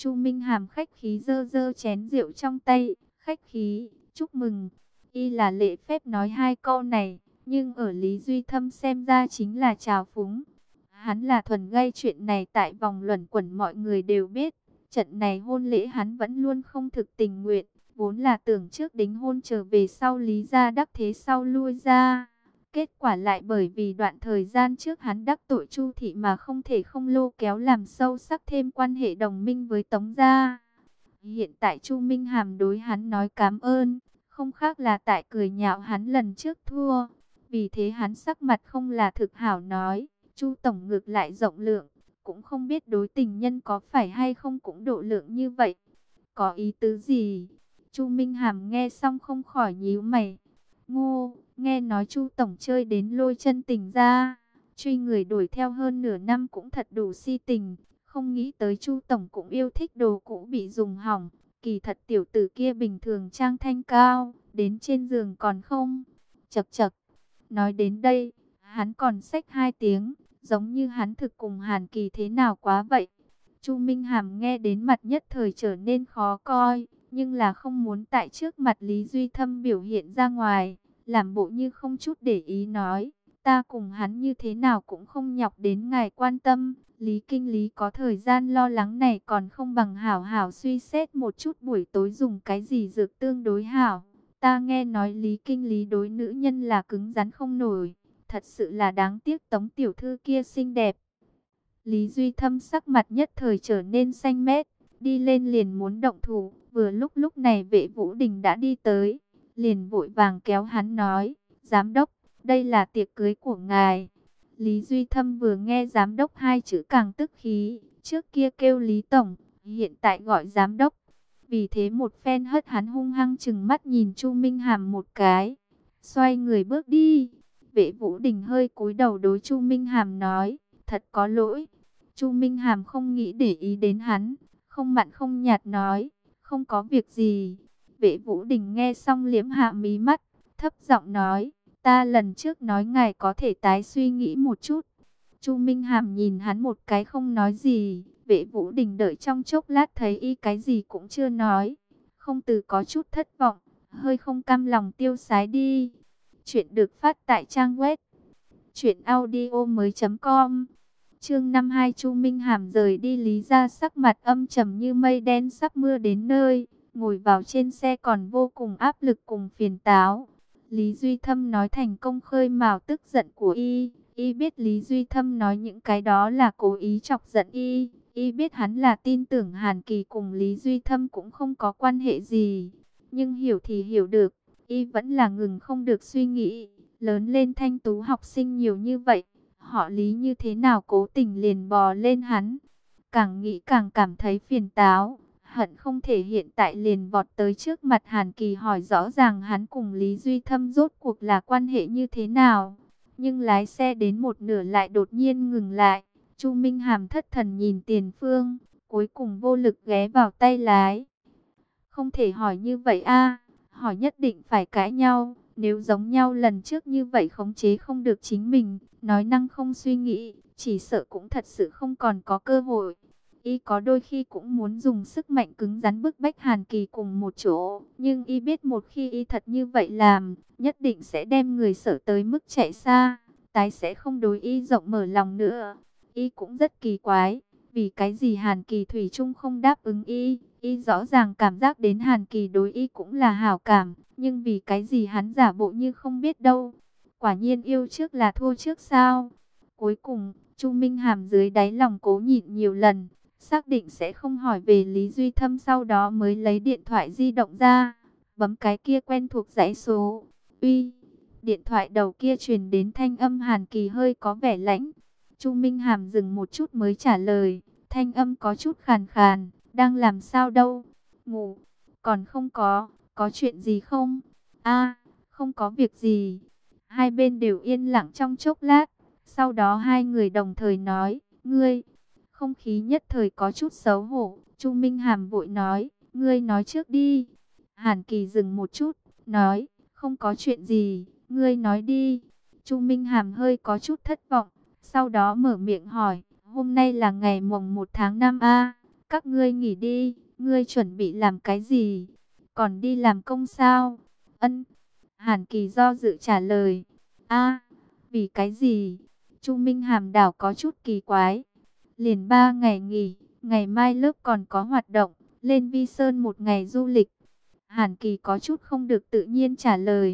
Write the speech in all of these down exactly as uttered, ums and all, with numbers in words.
Chu Minh Hàm khách khí giơ giơ chén rượu trong tay, khách khí, chúc mừng. Y là lễ phép nói hai câu này, nhưng ở Lý Duy Thâm xem ra chính là trào phúng. Hắn là thuần gây chuyện này tại vòng luẩn quẩn mọi người đều biết. Trận này hôn lễ hắn vẫn luôn không thực tình nguyện, vốn là tưởng trước đính hôn trở về sau Lý gia đắc thế sau lui ra. Kết quả lại bởi vì đoạn thời gian trước hắn đắc tội Chu thị mà không thể không lôi kéo làm sâu sắc thêm quan hệ đồng minh với Tống gia. Hiện tại Chu Minh Hàm đối hắn nói cảm ơn, không khác là tại cười nhạo hắn lần trước thua. Vì thế hắn sắc mặt không là thực hảo nói, Chu tổng ngược lại rộng lượng, cũng không biết đối tình nhân có phải hay không cũng độ lượng như vậy. Có ý tứ gì? Chu Minh Hàm nghe xong không khỏi nhíu mày. Ngô, nghe nói Chu tổng chơi đến lôi chân tình ra, truy người đuổi theo hơn nửa năm cũng thật đủ si tình. Không nghĩ tới Chu tổng cũng yêu thích đồ cũ bị dùng hỏng. Kỳ thật tiểu tử kia bình thường trang thanh cao, đến trên giường còn không. Chậc chậc. Nói đến đây, hắn còn xách hai tiếng, giống như hắn thực cùng Hàn Kỳ thế nào quá vậy. Chu Minh Hàm nghe đến mặt nhất thời trở nên khó coi, nhưng là không muốn tại trước mặt Lý Duy Thâm biểu hiện ra ngoài, làm bộ như không chút để ý nói, ta cùng hắn như thế nào cũng không nhọc đến ngài quan tâm. Lý kinh lý có thời gian lo lắng này còn không bằng hảo hảo suy xét một chút buổi tối dùng cái gì dược tương đối hảo. Ta nghe nói Lý kinh lý đối nữ nhân là cứng rắn không nổi, thật sự là đáng tiếc Tống tiểu thư kia xinh đẹp. Lý Duy Thâm sắc mặt nhất thời trở nên xanh mét, đi lên liền muốn động thủ, vừa lúc lúc này Vệ Vũ Đình đã đi tới, liền vội vàng kéo hắn nói, giám đốc, đây là tiệc cưới của ngài. Lý Duy Thâm vừa nghe giám đốc hai chữ càng tức khí, trước kia kêu Lý Tổng, hiện tại gọi giám đốc. Vì thế một phen hất hắn hung hăng chừng mắt nhìn Chu Minh Hàm một cái, xoay người bước đi. Vệ Vũ Đình hơi cúi đầu đối Chu Minh Hàm nói, thật có lỗi. Chu Minh Hàm không nghĩ để ý đến hắn, không mặn không nhạt nói, không có việc gì. Vệ Vũ Đình nghe xong liếm hạ mí mắt, thấp giọng nói, ta lần trước nói ngài có thể tái suy nghĩ một chút. Chu Minh Hàm nhìn hắn một cái không nói gì. Vệ Vũ Đình đợi trong chốc lát thấy y cái gì cũng chưa nói, không từ có chút thất vọng, hơi không cam lòng tiêu sái đi. Chuyện được phát tại trang web truyện audio mới chấm com. Chương năm mươi hai Chu Minh Hàm rời đi Lý gia sắc mặt âm trầm như mây đen sắp mưa đến nơi, ngồi vào trên xe còn vô cùng áp lực cùng phiền táo. Lý Duy Thâm nói thành công khơi mào tức giận của y, y biết Lý Duy Thâm nói những cái đó là cố ý chọc giận y, y biết hắn là tin tưởng Hàn Kỳ cùng Lý Duy Thâm cũng không có quan hệ gì, nhưng hiểu thì hiểu được, y vẫn là ngừng không được suy nghĩ, lớn lên thanh tú học sinh nhiều như vậy, họ Lý như thế nào cố tình liền bò lên hắn. Càng nghĩ càng cảm thấy phiền táo, hận không thể hiện tại liền vọt tới trước mặt Hàn Kỳ hỏi rõ ràng hắn cùng Lý Duy Thâm rốt cuộc là quan hệ như thế nào. Nhưng lái xe đến một nửa lại đột nhiên ngừng lại. Chu Minh Hàm thất thần nhìn tiền phương, cuối cùng vô lực ghé vào tay lái. Không thể hỏi như vậy a, hỏi nhất định phải cãi nhau. Nếu giống nhau lần trước như vậy khống chế không được chính mình, nói năng không suy nghĩ, chỉ sợ cũng thật sự không còn có cơ hội. Y có đôi khi cũng muốn dùng sức mạnh cứng rắn bức bách Hàn Kỳ cùng một chỗ, nhưng y biết một khi y thật như vậy làm, nhất định sẽ đem người sở tới mức chạy xa, tái sẽ không đối y rộng mở lòng nữa. Y cũng rất kỳ quái, vì cái gì Hàn Kỳ thủy chung không đáp ứng y, y rõ ràng cảm giác đến Hàn Kỳ đối y cũng là hảo cảm, nhưng vì cái gì hắn giả bộ như không biết đâu. Quả nhiên yêu trước là thua trước sao? Cuối cùng, Chu Minh Hàm dưới đáy lòng cố nhịn nhiều lần, xác định sẽ không hỏi về Lý Duy Thâm, sau đó mới lấy điện thoại di động ra, bấm cái kia quen thuộc dãy số. Uy, điện thoại đầu kia truyền đến thanh âm Hàn Kỳ hơi có vẻ lãnh. Chu Minh Hàm dừng một chút mới trả lời, thanh âm có chút khàn khàn, đang làm sao đâu? Ngủ, còn không có, có chuyện gì không? A, không có việc gì. Hai bên đều yên lặng trong chốc lát, sau đó hai người đồng thời nói, ngươi. Không khí nhất thời có chút xấu hổ, Chu Minh Hàm vội nói, ngươi nói trước đi. Hàn Kỳ dừng một chút, nói, không có chuyện gì, ngươi nói đi. Chu Minh Hàm hơi có chút thất vọng, sau đó mở miệng hỏi, hôm nay là ngày mồng một tháng năm a, Các ngươi nghỉ đi, ngươi chuẩn bị làm cái gì? Còn đi làm công sao? Ân. Hàn Kỳ do dự trả lời. A, vì cái gì? Chu Minh Hàm đảo có chút kỳ quái. Liền ba ngày nghỉ, ngày mai lớp còn có hoạt động, lên Vi Sơn một ngày du lịch. Hàn Kỳ có chút không được tự nhiên trả lời.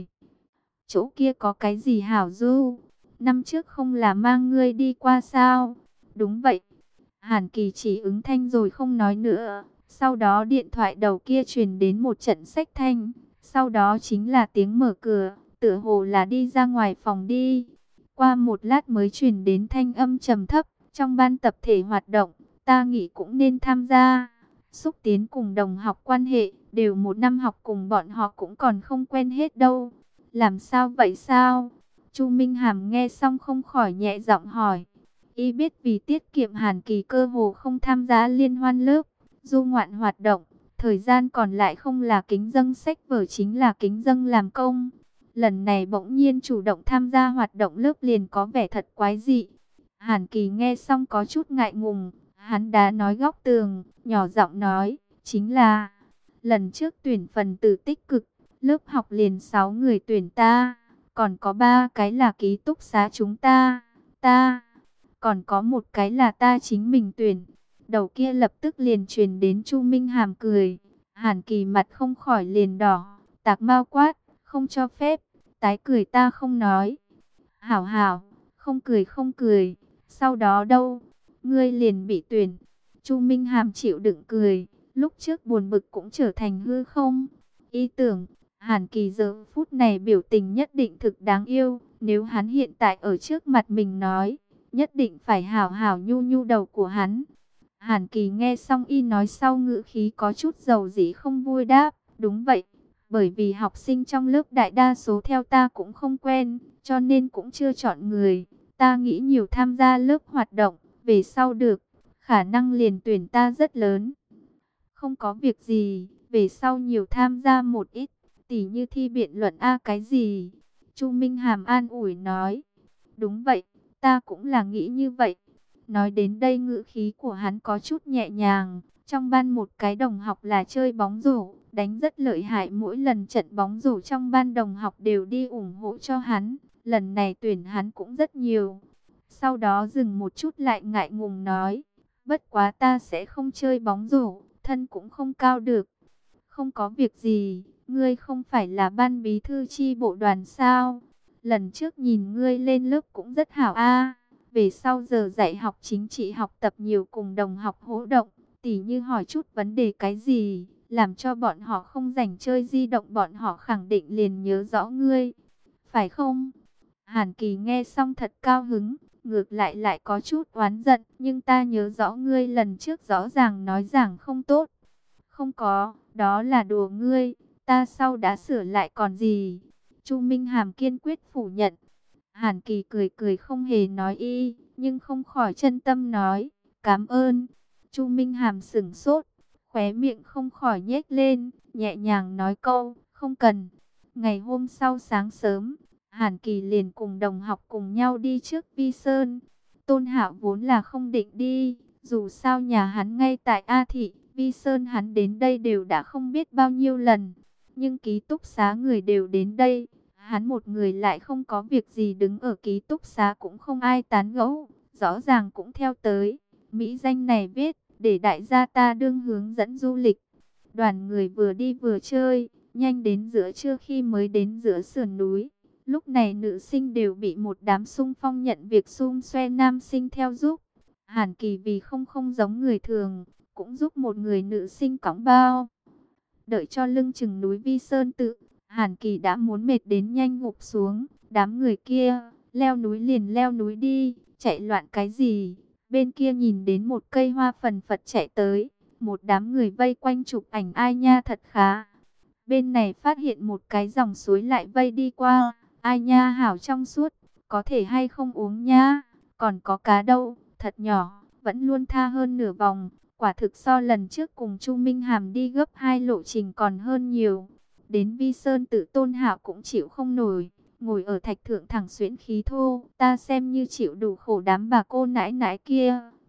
Chỗ kia có cái gì hảo du? Năm trước không là mang ngươi đi qua sao? Đúng vậy. Hàn Kỳ chỉ ứng thanh rồi không nói nữa. Sau đó điện thoại đầu kia truyền đến một trận xách thanh. Sau đó chính là tiếng mở cửa, tựa hồ là đi ra ngoài phòng đi. Qua một lát mới truyền đến thanh âm trầm thấp. Trong ban tập thể hoạt động, ta nghĩ cũng nên tham gia. Xúc tiến cùng đồng học quan hệ, đều một năm học cùng bọn họ cũng còn không quen hết đâu. Làm sao vậy sao? Chu Minh Hàm nghe xong không khỏi nhẹ giọng hỏi. Y biết vì tiết kiệm Hàn Kỳ cơ hồ không tham gia liên hoan lớp, du ngoạn hoạt động, thời gian còn lại không là kính dâng sách vở chính là kính dâng làm công. Lần này bỗng nhiên chủ động tham gia hoạt động lớp liền có vẻ thật quái dị. Hàn Kỳ nghe xong có chút ngại ngùng, hắn đá nói góc tường, nhỏ giọng nói, chính là lần trước tuyển phần tử tích cực, lớp học liền sáu người tuyển ta, còn có ba cái là ký túc xá chúng ta, ta, còn có một cái là ta chính mình tuyển. Đầu kia lập tức liền truyền đến Chu Minh Hàm cười, Hàn Kỳ mặt không khỏi liền đỏ, tạc mau quát, không cho phép, tái cười ta không nói. Hảo hảo, không cười không cười, sau đó đâu, ngươi liền bị tuyển. Chu Minh Hàm chịu đựng cười, lúc trước buồn bực cũng trở thành hư không. Ý tưởng, Hàn Kỳ giờ phút này biểu tình nhất định thực đáng yêu, nếu hắn hiện tại ở trước mặt mình nói, nhất định phải hảo hảo nhu nhu đầu của hắn. Hàn Kỳ nghe xong y nói sau ngữ khí có chút dầu dĩ không vui đáp, đúng vậy, bởi vì học sinh trong lớp đại đa số theo ta cũng không quen, cho nên cũng chưa chọn người. Ta nghĩ nhiều tham gia lớp hoạt động, về sau được, khả năng liền tuyển ta rất lớn. Không có việc gì, về sau nhiều tham gia một ít, tỉ như thi biện luận A cái gì. Chu Minh Hàm an ủi nói, đúng vậy, ta cũng là nghĩ như vậy. Nói đến đây ngữ khí của hắn có chút nhẹ nhàng. Trong ban một cái đồng học là chơi bóng rổ, đánh rất lợi hại, mỗi lần trận bóng rổ trong ban đồng học đều đi ủng hộ cho hắn. Lần này tuyển hắn cũng rất nhiều. Sau đó dừng một chút lại ngại ngùng nói, bất quá ta sẽ không chơi bóng rổ, thân cũng không cao được. Không có việc gì, ngươi không phải là ban bí thư chi bộ đoàn sao? Lần trước nhìn ngươi lên lớp cũng rất hảo a. Về sau giờ dạy học chính trị học tập nhiều cùng đồng học hỗ động, tỉ như hỏi chút vấn đề cái gì, làm cho bọn họ không rảnh chơi di động, bọn họ khẳng định liền nhớ rõ ngươi. Phải không? Hàn Kỳ nghe xong thật cao hứng, ngược lại lại có chút oán giận, nhưng ta nhớ rõ ngươi lần trước rõ ràng nói rằng không tốt. Không có, đó là đùa ngươi, ta sau đã sửa lại còn gì. Chu Minh Hàm kiên quyết phủ nhận. Hàn Kỳ cười cười không hề nói y, nhưng không khỏi chân tâm nói, cảm ơn. Chu Minh Hàm sững sốt, khóe miệng không khỏi nhếch lên, nhẹ nhàng nói câu, không cần. Ngày hôm sau sáng sớm, Hàn Kỳ liền cùng đồng học cùng nhau đi trước Vi Sơn. Tôn Hạo vốn là không định đi, dù sao nhà hắn ngay tại A Thị, Vi Sơn hắn đến đây đều đã không biết bao nhiêu lần. Nhưng ký túc xá người đều đến đây, hắn một người lại không có việc gì đứng ở ký túc xá cũng không ai tán gẫu, rõ ràng cũng theo tới. Mỹ danh này viết, để đại gia ta đương hướng dẫn du lịch. Đoàn người vừa đi vừa chơi, nhanh đến giữa trưa khi mới đến giữa sườn núi. Lúc này nữ sinh đều bị một đám xung phong nhận việc xung xoe nam sinh theo giúp. Hàn Kỳ vì không không giống người thường, cũng giúp một người nữ sinh cõng bao. Đợi cho lưng chừng núi Vi Sơn tự, Hàn Kỳ đã muốn mệt đến nhanh gục xuống. Đám người kia, leo núi liền leo núi đi, chạy loạn cái gì. Bên kia nhìn đến một cây hoa phần phật chạy tới, một đám người vây quanh chụp ảnh, ai nha thật khá. Bên này phát hiện một cái dòng suối lại vây đi qua, ai nha hảo trong suốt, có thể hay không uống nha, còn có cá đâu, thật nhỏ, vẫn luôn tha hơn nửa vòng, quả thực so lần trước cùng Chu Minh Hàm đi gấp hai lộ trình còn hơn nhiều. Đến Vi Sơn tự Tôn Hạo cũng chịu không nổi, ngồi ở thạch thượng thẳng xuyễn khí thô, ta xem như chịu đủ khổ đám bà cô nãi nãi kia,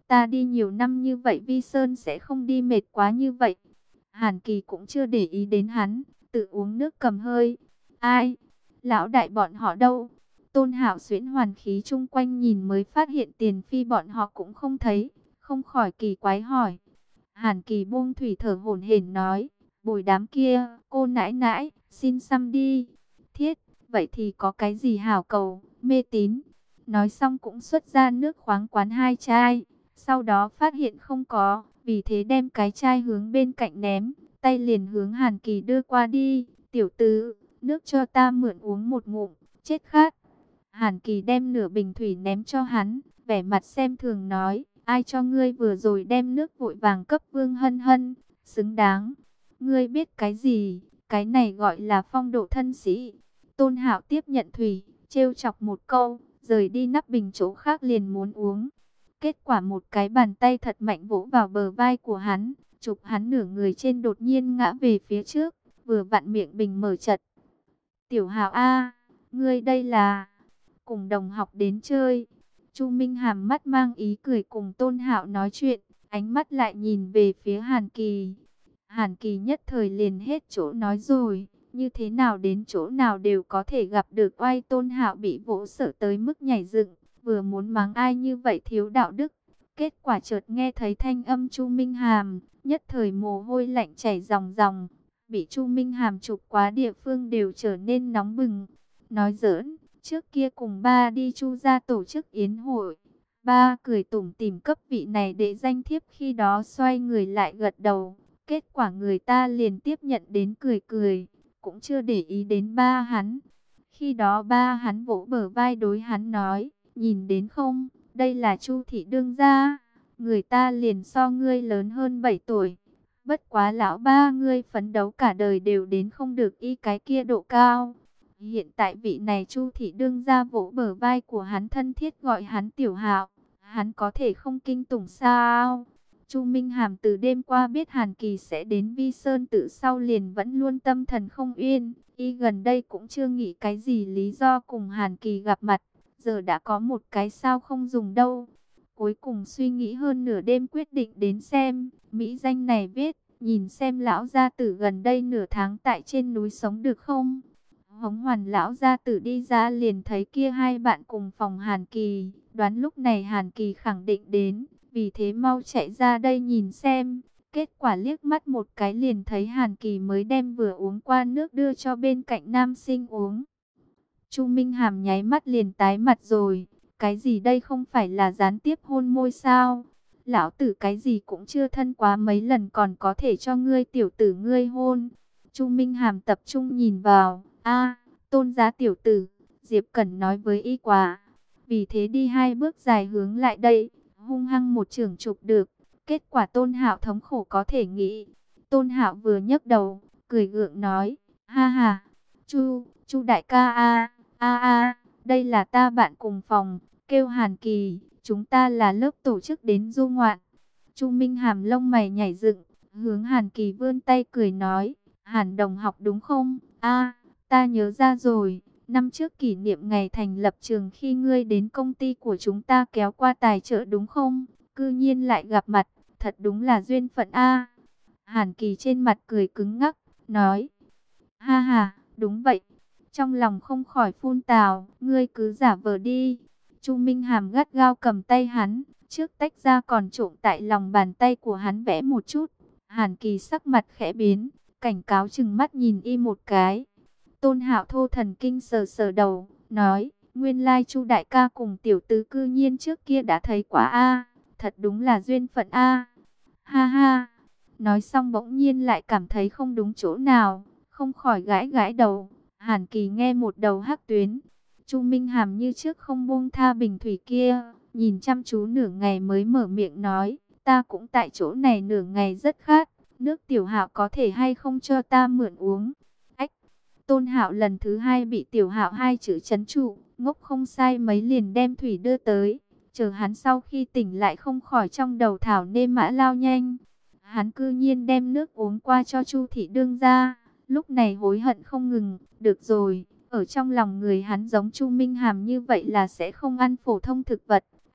Ta đi nhiều năm như vậy Vi Sơn sẽ không đi mệt quá như vậy. Hàn Kỳ cũng chưa để ý đến hắn, tự uống nước cầm hơi. Ai? Lão đại bọn họ đâu? Tôn Hạo xuyễn hoàn khí chung quanh nhìn mới phát hiện Tiền Phi bọn họ cũng không thấy, không khỏi kỳ quái hỏi. Hàn Kỳ buông thủy thở hổn hển nói, bồi đám kia, cô nãi nãi, xin xăm đi. Thiết, vậy thì có cái gì hảo cầu, mê tín. Nói xong cũng xuất ra nước khoáng quán hai chai, sau đó phát hiện không có, vì thế đem cái chai hướng bên cạnh ném, tay liền hướng Hàn Kỳ đưa qua đi. Tiểu tử, nước cho ta mượn uống một ngụm, chết khát. Hàn Kỳ đem nửa bình thủy ném cho hắn, vẻ mặt xem thường nói, ai cho ngươi vừa rồi đem nước vội vàng cấp Vương Hân Hân, xứng đáng. Ngươi biết cái gì, cái này gọi là phong độ thân sĩ. Tôn Hạo tiếp nhận thủy, trêu chọc một câu, rời đi nắp bình chỗ khác liền muốn uống. Kết quả một cái bàn tay thật mạnh vỗ vào bờ vai của hắn, chụp hắn nửa người trên đột nhiên ngã về phía trước, vừa vặn miệng bình mở chật. Tiểu Hạo a, ngươi đây là cùng đồng học đến chơi. Chu Minh Hàm mắt mang ý cười cùng Tôn Hạo nói chuyện, ánh mắt lại nhìn về phía Hàn Kỳ. Hàn Kỳ nhất thời liền hết chỗ nói rồi, như thế nào đến chỗ nào đều có thể gặp được oai. Tôn Hạo bị vỗ sợ tới mức nhảy dựng, vừa muốn mắng ai như vậy thiếu đạo đức. Kết quả chợt nghe thấy thanh âm Chu Minh Hàm, nhất thời mồ hôi lạnh chảy ròng ròng, bị Chu Minh Hàm chụp quá địa phương đều trở nên nóng bừng. Nói giỡn, trước kia cùng ba đi Chu gia tổ chức yến hội, ba cười tủm tỉm cấp vị này để danh thiếp, khi đó xoay người lại gật đầu. Kết quả người ta liền tiếp nhận đến cười cười, cũng chưa để ý đến ba hắn. Khi đó ba hắn vỗ bờ vai đối hắn nói, nhìn đến không, đây là Chu thị đương gia, người ta liền so ngươi lớn hơn bảy tuổi. Bất quá lão ba ngươi phấn đấu cả đời đều đến không được y cái kia độ cao. Hiện tại vị này Chu thị đương gia vỗ bờ vai của hắn thân thiết gọi hắn Tiểu Hạo, hắn có thể không kinh tủng sao? Chu Minh Hàm từ đêm qua biết Hàn Kỳ sẽ đến Vi Sơn tự sau liền vẫn luôn tâm thần không yên, y gần đây cũng chưa nghĩ cái gì lý do cùng Hàn Kỳ gặp mặt, giờ đã có một cái sao không dùng đâu. Cuối cùng suy nghĩ hơn nửa đêm quyết định đến xem, mỹ danh này viết, nhìn xem lão gia tử gần đây nửa tháng tại trên núi sống được không. Hống Hoàn lão gia tử đi ra liền thấy kia hai bạn cùng phòng Hàn Kỳ, đoán lúc này Hàn Kỳ khẳng định đến, vì thế mau chạy ra đây nhìn xem. Kết quả liếc mắt một cái liền thấy Hàn Kỳ mới đem vừa uống qua nước đưa cho bên cạnh nam sinh uống. Chu Minh Hàm nháy mắt liền tái mặt rồi, cái gì đây, không phải là gián tiếp hôn môi sao? Lão tử cái gì cũng chưa thân quá mấy lần còn có thể cho ngươi tiểu tử ngươi hôn. Chu Minh Hàm tập trung nhìn vào, a, Tôn giá tiểu tử, Diệp Cẩn nói với y quá. Vì thế đi hai bước dài hướng lại đây, hung hăng một chưởng chụp được. Kết quả Tôn Hạo thống khổ có thể nghĩ. Tôn Hạo vừa nhấc đầu, cười gượng nói, ha ha, Chu, Chu đại ca a, a a, đây là ta bạn cùng phòng, kêu Hàn Kỳ, chúng ta là lớp tổ chức đến du ngoạn. Chu Minh Hàm lông mày nhảy dựng, hướng Hàn Kỳ vươn tay cười nói, Hàn đồng học đúng không? A, ta nhớ ra rồi, năm trước kỷ niệm ngày thành lập trường khi ngươi đến công ty của chúng ta kéo qua tài trợ đúng không? Cư nhiên lại gặp mặt, thật đúng là duyên phận a. Hàn Kỳ trên mặt cười cứng ngắc, nói, ha ha, đúng vậy. Trong lòng không khỏi phun tào, ngươi cứ giả vờ đi. Chu Minh Hàm gắt gao cầm tay hắn, trước tách ra còn trộm tại lòng bàn tay của hắn vẽ một chút. Hàn Kỳ sắc mặt khẽ biến, cảnh cáo chừng mắt nhìn y một cái. Tôn Hạo thô thần kinh sờ sờ đầu, nói, nguyên lai Chu đại ca cùng tiểu tứ cư nhiên trước kia đã thấy quá a, thật đúng là duyên phận a. Ha ha. Nói xong bỗng nhiên lại cảm thấy không đúng chỗ nào, không khỏi gãi gãi đầu. Hàn Kỳ nghe một đầu hắc tuyến. Chu Minh Hàm như trước không buông tha bình thủy kia, nhìn chăm chú nửa ngày mới mở miệng nói, ta cũng tại chỗ này nửa ngày rất khát, nước Tiểu Hạo có thể hay không cho ta mượn uống. Ách. Tôn Hạo lần thứ hai bị Tiểu Hạo hai chữ trấn trụ, ngốc không sai mấy liền đem thủy đưa tới. Chờ hắn sau khi tỉnh lại không khỏi trong đầu thảo nê mã lao nhanh. Hắn cư nhiên đem nước uống qua cho Chu thị đương gia, lúc này hối hận không ngừng. Được rồi, ở trong lòng người hắn giống Chu Minh Hàm như vậy là sẽ không ăn phổ thông thực vật. Ách,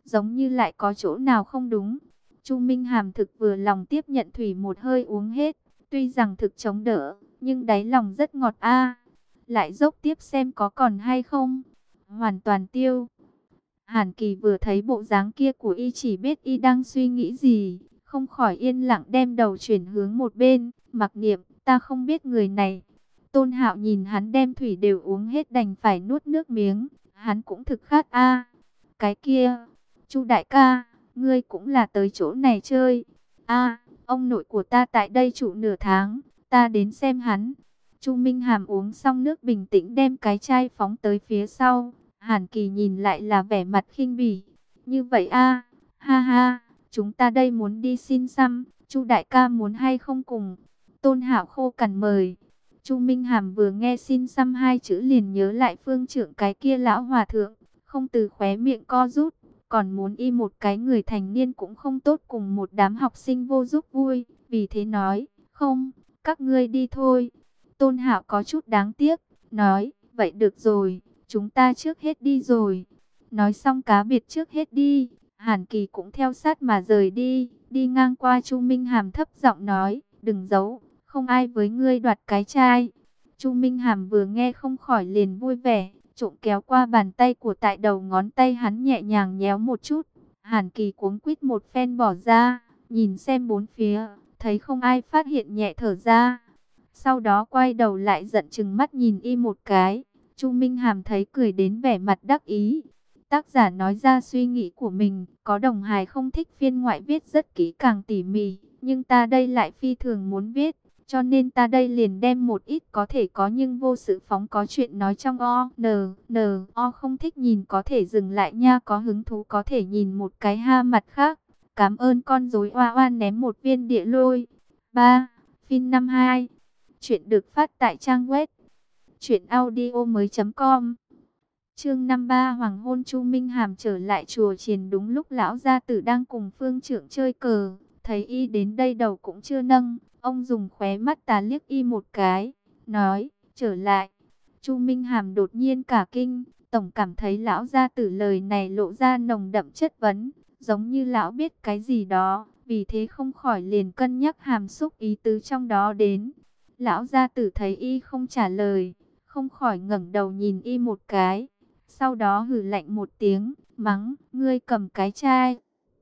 giống như lại có chỗ nào không đúng. Chu Minh Hàm thực vừa lòng tiếp nhận thủy một hơi uống hết, tuy rằng thực chống đỡ, nhưng đáy lòng rất ngọt a. Lại dốc tiếp xem có còn hay không. Hoàn toàn tiêu. Hàn Kỳ vừa thấy bộ dáng kia của y chỉ biết y đang suy nghĩ gì, không khỏi yên lặng đem đầu chuyển hướng một bên, mặc niệm, ta không biết người này. Tôn Hạo nhìn hắn đem thủy đều uống hết đành phải nuốt nước miếng, hắn cũng thực khát a. Cái kia, Chu đại ca, ngươi cũng là tới chỗ này chơi. A, ông nội của ta tại đây trụ nửa tháng, ta đến xem hắn. Chu Minh Hàm uống xong nước bình tĩnh đem cái chai phóng tới phía sau. Hàn Kỳ nhìn lại là vẻ mặt khinh bỉ. Như vậy a, ha ha, chúng ta đây muốn đi xin xăm, Chu đại ca muốn hay không cùng? Tôn Hạo khô cằn mời. Chu Minh Hàm vừa nghe xin xăm hai chữ liền nhớ lại phương trưởng cái kia lão hòa thượng, không từ khóe miệng co rút, còn muốn y một cái người thành niên cũng không tốt cùng một đám học sinh vô giúp vui, vì thế nói, không, các ngươi đi thôi. Tôn Hạo có chút đáng tiếc, nói, vậy được rồi, chúng ta trước hết đi rồi. Nói xong cá biệt trước hết đi, Hàn Kỳ cũng theo sát mà rời đi, đi ngang qua Chu Minh Hàm thấp giọng nói, đừng giấu, không ai với ngươi đoạt cái chai. Chu Minh Hàm vừa nghe không khỏi liền vui vẻ, trộm kéo qua bàn tay của tại đầu ngón tay hắn nhẹ nhàng nhéo một chút. Hàn Kỳ cuống quýt một phen bỏ ra, nhìn xem bốn phía, thấy không ai phát hiện nhẹ thở ra. Sau đó quay đầu lại giận chừng mắt nhìn y một cái. Chu Minh Hàm thấy cười đến vẻ mặt đắc ý. Tác giả nói ra suy nghĩ của mình, có đồng hài không thích phiên ngoại viết rất kỹ càng tỉ mỉ, nhưng ta đây lại phi thường muốn viết, cho nên ta đây liền đem một ít có thể có nhưng vô sự phóng có chuyện nói trong o, n, n, o không thích nhìn có thể dừng lại nha, có hứng thú có thể nhìn một cái ha mặt khác. Cảm ơn con rối oa oa ném một viên địa lôi. ba. Phim năm hai. Chuyện được phát tại trang web truyện audio mới chấm com. Chương năm ba Hoàng hôn. Chu Minh Hàm trở lại chùa chiền đúng lúc lão gia tử đang cùng phương trưởng chơi cờ, thấy y đến đây đầu cũng chưa nâng, ông dùng khóe mắt tà liếc y một cái, nói, trở lại. Chu Minh Hàm đột nhiên cả kinh, tổng cảm thấy lão gia tử lời này lộ ra nồng đậm chất vấn, giống như lão biết cái gì đó, vì thế không khỏi liền cân nhắc hàm xúc ý tứ trong đó đến. Lão gia tử thấy y không trả lời, không khỏi ngẩng đầu nhìn y một cái, sau đó hừ lạnh một tiếng, mắng, ngươi cầm cái chai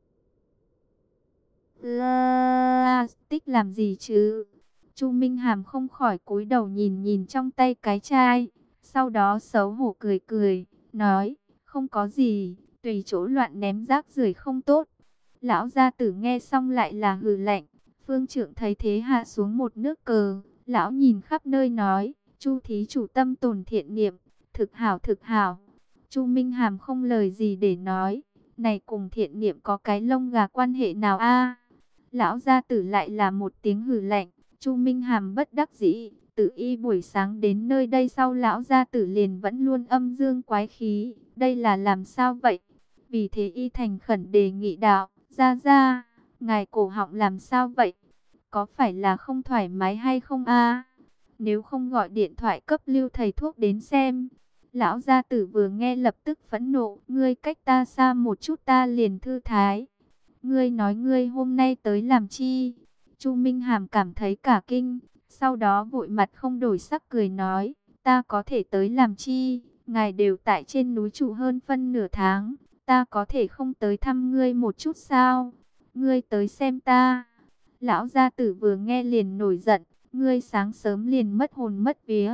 plastic làm gì chứ? Chu Minh Hàm không khỏi cúi đầu nhìn nhìn trong tay cái chai, sau đó xấu hổ cười cười, nói, không có gì, tùy chỗ loạn ném rác rưởi không tốt. Lão gia tử nghe xong lại là hừ lạnh, phương trưởng thấy thế hạ xuống một nước cờ, lão nhìn khắp nơi nói, Chu thí chủ tâm tồn thiện niệm, thực hảo thực hảo. Chu Minh Hàm không lời gì để nói, này cùng thiện niệm có cái lông gà quan hệ nào a? Lão gia tử lại là một tiếng hừ lạnh. Chu Minh Hàm bất đắc dĩ, tự y buổi sáng đến nơi đây sau lão gia tử liền vẫn luôn âm dương quái khí, đây là làm sao vậy? Vì thế y thành khẩn đề nghị đạo, gia gia, ngài cổ họng làm sao vậy? Có phải là không thoải mái hay không a? Nếu không gọi điện thoại cấp lưu thầy thuốc đến xem. Lão gia tử vừa nghe lập tức phẫn nộ, ngươi cách ta xa một chút ta liền thư thái. Ngươi nói ngươi hôm nay tới làm chi? Chu Minh Hàm cảm thấy cả kinh, sau đó vội mặt không đổi sắc cười nói, ta có thể tới làm chi? Ngài đều tại trên núi trụ hơn phân nửa tháng, ta có thể không tới thăm ngươi một chút sao? Ngươi tới xem ta. Lão gia tử vừa nghe liền nổi giận, ngươi sáng sớm liền mất hồn mất vía.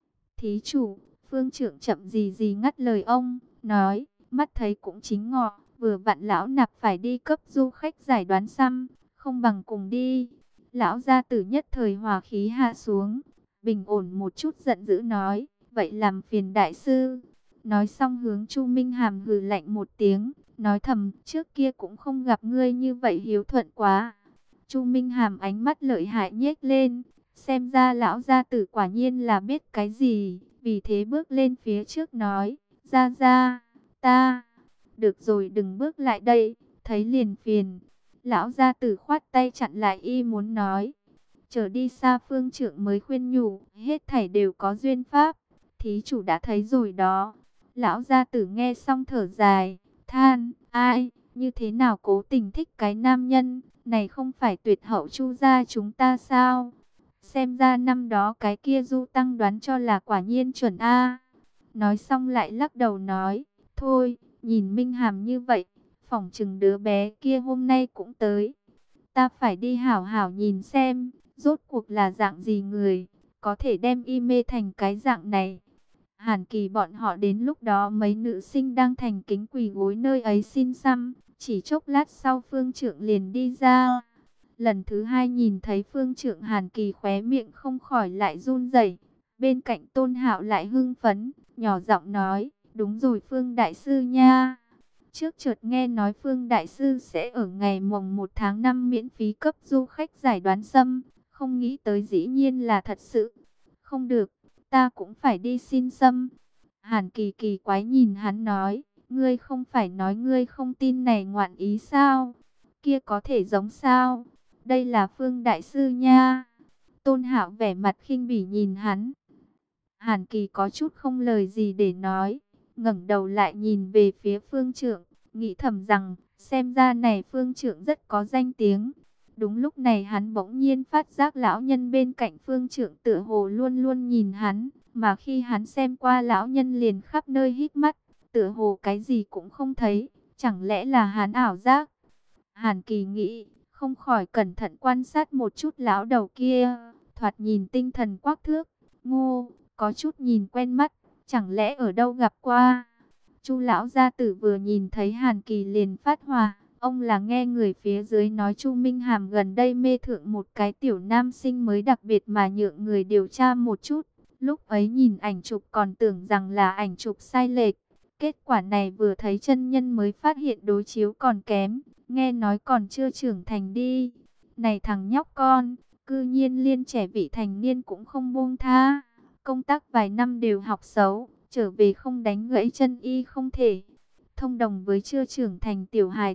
Thí chủ, phương trưởng chậm gì gì ngắt lời ông, nói, mắt thấy cũng chính ngọ, vừa vặn lão nạp phải đi cấp du khách giải đoán xăm, không bằng cùng đi. Lão gia tử nhất thời hòa khí hạ xuống, bình ổn một chút giận dữ nói, vậy làm phiền đại sư. Nói xong hướng Chu Minh Hàm hừ lạnh một tiếng, nói thầm, trước kia cũng không gặp ngươi như vậy hiếu thuận quá. Chu Minh Hàm ánh mắt lợi hại nhếch lên, xem ra lão gia tử quả nhiên là biết cái gì, vì thế bước lên phía trước nói, gia gia, ta, được rồi đừng bước lại đây, thấy liền phiền. Lão gia tử khoát tay chặn lại y muốn nói, chờ đi xa phương trưởng mới khuyên nhủ, hết thảy đều có duyên pháp, thí chủ đã thấy rồi đó. Lão gia tử nghe xong thở dài, than, Ai, như thế nào cố tình thích cái nam nhân này, không phải tuyệt hậu Chu gia chúng ta sao? Xem ra năm đó cái kia Du Tăng đoán cho là quả nhiên chuẩn a. Nói xong lại lắc đầu nói, thôi, nhìn Minh Hàm như vậy, phỏng chừng đứa bé kia hôm nay cũng tới. Ta phải đi hảo hảo nhìn xem, rốt cuộc là dạng gì người, có thể đem y mê thành cái dạng này. Hàn Kỳ bọn họ đến lúc đó mấy nữ sinh đang thành kính quỳ gối nơi ấy xin xăm, chỉ chốc lát sau Phương Trượng liền đi ra. Lần thứ hai nhìn thấy Phương Trượng, Hàn Kỳ khóe miệng không khỏi lại run rẩy. Bên cạnh Tôn Hạo lại hưng phấn, nhỏ giọng nói, đúng rồi Phương Đại Sư nha. Trước chợt nghe nói Phương Đại Sư sẽ ở ngày mồng một tháng năm miễn phí cấp du khách giải đoán xâm, không nghĩ tới dĩ nhiên là thật sự. Không được, ta cũng phải đi xin xâm. Hàn Kỳ kỳ quái nhìn hắn nói, ngươi không phải nói ngươi không tin này ngoạn ý sao? Kia có thể giống sao? Đây là Phương Đại Sư nha. Tôn Hạo vẻ mặt khinh bỉ nhìn hắn. Hàn Kỳ có chút không lời gì để nói, ngẩng đầu lại nhìn về phía Phương Trượng, nghĩ thầm rằng, xem ra này Phương Trượng rất có danh tiếng. Đúng lúc này hắn bỗng nhiên phát giác lão nhân bên cạnh Phương Trượng tựa hồ luôn luôn nhìn hắn, mà khi hắn xem qua lão nhân liền khắp nơi hít mắt, tựa hồ cái gì cũng không thấy, chẳng lẽ là hắn ảo giác? Hàn Kỳ nghĩ, không khỏi cẩn thận quan sát một chút lão đầu kia, thoạt nhìn tinh thần quắc thước, ngô, có chút nhìn quen mắt, chẳng lẽ ở đâu gặp qua? Chu lão gia tử vừa nhìn thấy Hàn Kỳ liền phát hỏa, ông là nghe người phía dưới nói Chu Minh Hàm gần đây mê thượng một cái tiểu nam sinh mới đặc biệt mà nhượng người điều tra một chút. Lúc ấy nhìn ảnh chụp còn tưởng rằng là ảnh chụp sai lệch, kết quả này vừa thấy chân nhân mới phát hiện đối chiếu còn kém, nghe nói còn chưa trưởng thành đi. Này thằng nhóc con, cư nhiên liên trẻ vị thành niên cũng không buông tha. Công tác vài năm đều học xấu, trở về không đánh gãy chân y không thể. Thông đồng với chưa trưởng thành tiểu hài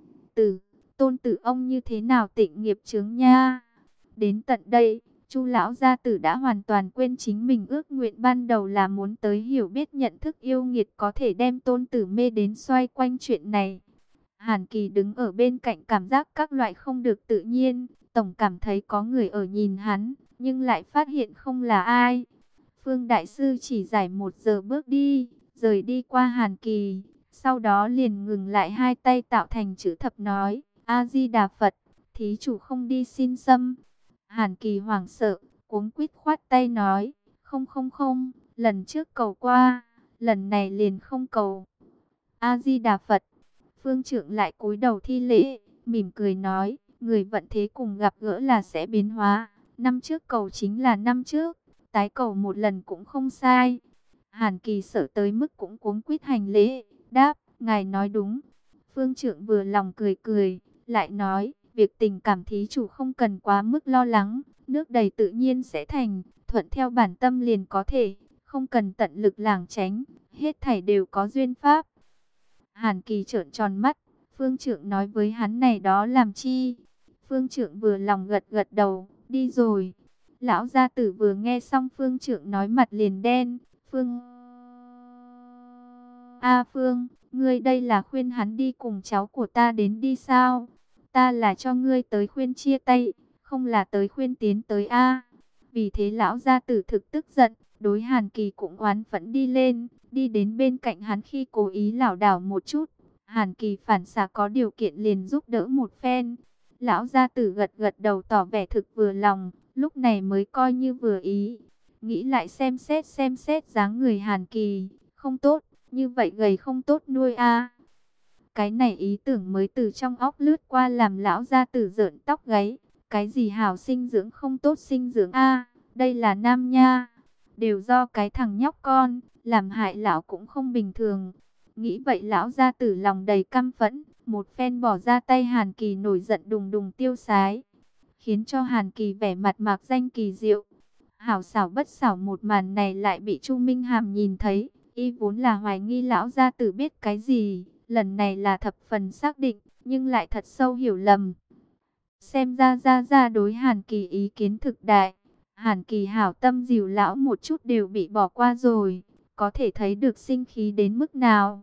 tử, tôn tử ông như thế nào tịnh nghiệp chướng nha. Đến tận đây, Chu lão gia tử đã hoàn toàn quên chính mình ước nguyện ban đầu là muốn tới hiểu biết nhận thức yêu nghiệt có thể đem tôn tử mê đến xoay quanh chuyện này. Hàn Kỳ đứng ở bên cạnh cảm giác các loại không được tự nhiên, tổng cảm thấy có người ở nhìn hắn, nhưng lại phát hiện không là ai. Phương Đại Sư chỉ giải một giờ bước đi, rời đi qua Hàn Kỳ, sau đó liền ngừng lại hai tay tạo thành chữ thập nói, A-di-đà Phật, thí chủ không đi xin xâm. Hàn Kỳ hoảng sợ, cuống quýt khoát tay nói, không không không, lần trước cầu qua, lần này liền không cầu. A-di-đà Phật. Phương Trượng lại cúi đầu thi lễ, mỉm cười nói, người vận thế cùng gặp gỡ là sẽ biến hóa, năm trước cầu chính là năm trước, tái cầu một lần cũng không sai. Hàn Kỳ sợ tới mức cũng cuống quýt hành lễ, đáp, ngài nói đúng. Phương Trượng vừa lòng cười cười, lại nói, việc tình cảm thí chủ không cần quá mức lo lắng, nước đầy tự nhiên sẽ thành, thuận theo bản tâm liền có thể, không cần tận lực lảng tránh, hết thảy đều có duyên pháp. Hàn Kỳ trợn tròn mắt, Phương Trượng nói với hắn này đó làm chi? Phương Trượng vừa lòng gật gật đầu, đi rồi. Lão gia tử vừa nghe xong Phương Trượng nói mặt liền đen, Phương... A Phương, ngươi đây là khuyên hắn đi cùng cháu của ta đến đi sao? Ta là cho ngươi tới khuyên chia tay, không là tới khuyên tiến tới A. Vì thế lão gia tử thực tức giận, đối Hàn Kỳ cũng oán phẫn đi lên, đi đến bên cạnh hắn khi cố ý lảo đảo một chút. Hàn Kỳ phản xạ có điều kiện liền giúp đỡ một phen. Lão gia tử gật gật đầu tỏ vẻ thực vừa lòng, lúc này mới coi như vừa ý. Nghĩ lại xem xét xem xét dáng người Hàn Kỳ, không tốt, như vậy gầy không tốt nuôi a. Cái này ý tưởng mới từ trong óc lướt qua làm lão gia tử rợn tóc gáy. Cái gì hảo sinh dưỡng không tốt sinh dưỡng a, đây là nam nha. Đều do cái thằng nhóc con, làm hại lão cũng không bình thường. Nghĩ vậy lão gia tử lòng đầy căm phẫn, một phen bỏ ra tay Hàn Kỳ nổi giận đùng đùng tiêu sái, khiến cho Hàn Kỳ vẻ mặt mạc danh kỳ diệu. Hảo xảo bất xảo một màn này lại bị Chu Minh Hàm nhìn thấy, y vốn là hoài nghi lão gia tử biết cái gì, lần này là thập phần xác định, nhưng lại thật sâu hiểu lầm. Xem ra ra ra đối Hàn Kỳ ý kiến thực đại, Hàn Kỳ hảo tâm dìu lão một chút đều bị bỏ qua rồi, có thể thấy được sinh khí đến mức nào.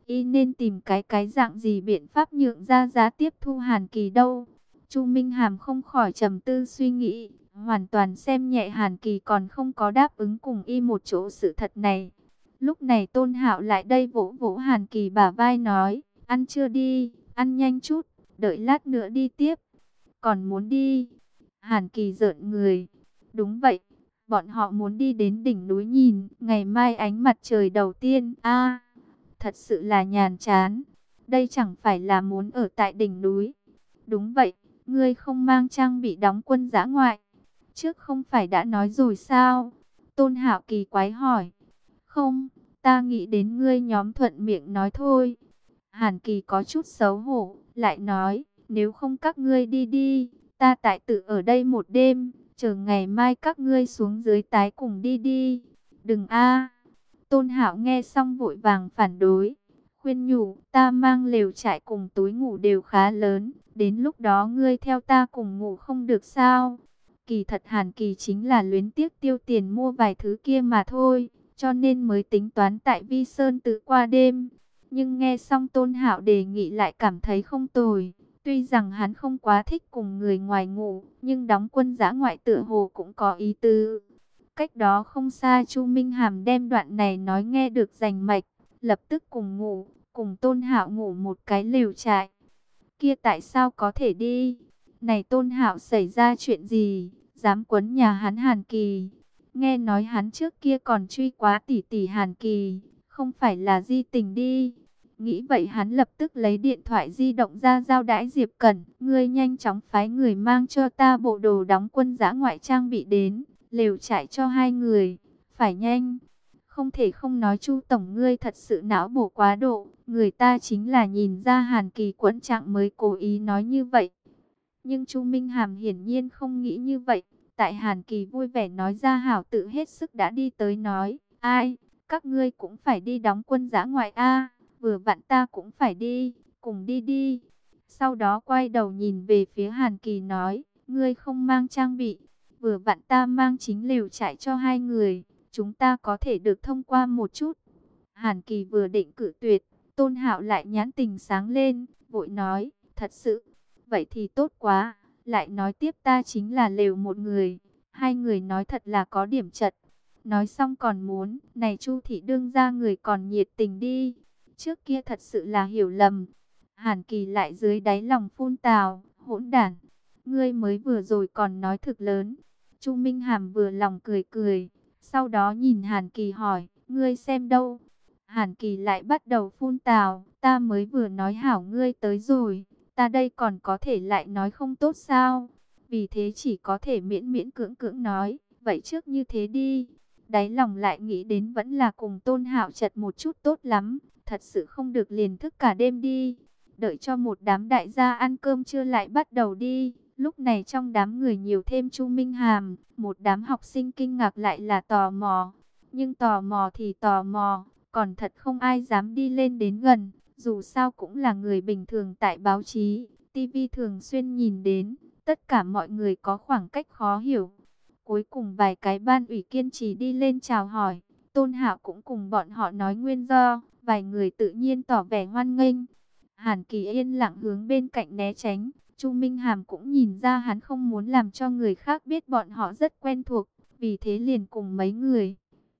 Y nên tìm cái cái dạng gì biện pháp nhượng ra giá tiếp thu Hàn Kỳ đâu. Chu Minh Hàm không khỏi trầm tư suy nghĩ, hoàn toàn xem nhẹ Hàn Kỳ còn không có đáp ứng cùng y một chỗ sự thật này. Lúc này Tôn Hạo lại đây vỗ vỗ Hàn Kỳ bả vai nói, ăn chưa đi, ăn nhanh chút, đợi lát nữa đi tiếp. Còn muốn đi? Hàn Kỳ rợn người. Đúng vậy, bọn họ muốn đi đến đỉnh núi nhìn, ngày mai ánh mặt trời đầu tiên. A, thật sự là nhàn chán. Đây chẳng phải là muốn ở tại đỉnh núi. Đúng vậy, ngươi không mang trang bị đóng quân dã ngoại. Trước không phải đã nói rồi sao? Tôn Hạo kỳ quái hỏi. Không, ta nghĩ đến ngươi nhóm thuận miệng nói thôi. Hàn Kỳ có chút xấu hổ, lại nói, nếu không các ngươi đi đi, ta tại tự ở đây một đêm, chờ ngày mai các ngươi xuống dưới tái cùng đi đi. Đừng a. Tôn Hạo nghe xong vội vàng phản đối, khuyên nhủ, ta mang lều trại cùng túi ngủ đều khá lớn, đến lúc đó ngươi theo ta cùng ngủ không được sao? Kỳ thật Hàn Kỳ chính là luyến tiếc tiêu tiền mua vài thứ kia mà thôi, cho nên mới tính toán tại Vi Sơn tự qua đêm. Nhưng nghe xong Tôn Hạo đề nghị lại cảm thấy không tồi. Tuy rằng hắn không quá thích cùng người ngoài ngủ, nhưng đóng quân dã ngoại tựa hồ cũng có ý tứ. Cách đó không xa, Chu Minh Hàm đem đoạn này nói nghe được rành mạch, lập tức cùng ngủ, cùng Tôn Hạo ngủ một cái lều trại. Kia tại sao có thể đi? Này Tôn Hạo xảy ra chuyện gì? Dám quấn nhà hắn Hàn Kỳ? Nghe nói hắn trước kia còn truy quá tỷ tỷ Hàn Kỳ, không phải là di tình đi. Nghĩ vậy hắn lập tức lấy điện thoại di động ra giao đãi Diệp Cẩn. Ngươi nhanh chóng phái người mang cho ta bộ đồ đóng quân dã ngoại trang bị đến, lều trại cho hai người, phải nhanh. Không thể không nói Chu tổng ngươi thật sự não bổ quá độ, người ta chính là nhìn ra Hàn Kỳ quẫn trạng mới cố ý nói như vậy. Nhưng Chu Minh Hàm hiển nhiên không nghĩ như vậy, tại Hàn Kỳ vui vẻ nói ra hảo tự hết sức đã đi tới nói, ai, các ngươi cũng phải đi đóng quân dã ngoại a, vừa vặn ta cũng phải đi, cùng đi đi. Sau đó quay đầu nhìn về phía Hàn Kỳ nói, ngươi không mang trang bị, vừa vặn ta mang chính lều trại cho hai người, chúng ta có thể được thông qua một chút. Hàn Kỳ vừa định cự tuyệt, Tôn Hạo lại nhãn tình sáng lên, vội nói, thật sự, vậy thì tốt quá, lại nói tiếp ta chính là lều một người, hai người nói thật là có điểm chật. Nói xong còn muốn, này Chu thị đương ra người còn nhiệt tình đi, trước kia thật sự là hiểu lầm. Hàn Kỳ lại dưới đáy lòng phun tào, hỗn đản, ngươi mới vừa rồi còn nói thực lớn. Chu Minh Hàm vừa lòng cười cười, sau đó nhìn Hàn Kỳ hỏi, ngươi xem đâu? Hàn Kỳ lại bắt đầu phun tào, ta mới vừa nói hảo ngươi tới rồi, ta đây còn có thể lại nói không tốt sao? Vì thế chỉ có thể miễn miễn cưỡng cưỡng nói, vậy trước như thế đi. Đáy lòng lại nghĩ đến vẫn là cùng Tôn Hạo chật một chút tốt lắm, thật sự không được liền thức cả đêm đi. Đợi cho một đám đại gia ăn cơm trưa lại bắt đầu đi. Lúc này trong đám người nhiều thêm Chu Minh Hàm, một đám học sinh kinh ngạc lại là tò mò. Nhưng tò mò thì tò mò, còn thật không ai dám đi lên đến gần. Dù sao cũng là người bình thường tại báo chí, ti vi thường xuyên nhìn đến, tất cả mọi người có khoảng cách khó hiểu. Cuối cùng vài cái ban ủy kiên trì đi lên chào hỏi, Tôn Hạo cũng cùng bọn họ nói nguyên do, vài người tự nhiên tỏ vẻ hoan nghênh. Hàn Kỳ yên lặng hướng bên cạnh né tránh, Chu Minh Hàm cũng nhìn ra hắn không muốn làm cho người khác biết bọn họ rất quen thuộc, vì thế liền cùng mấy người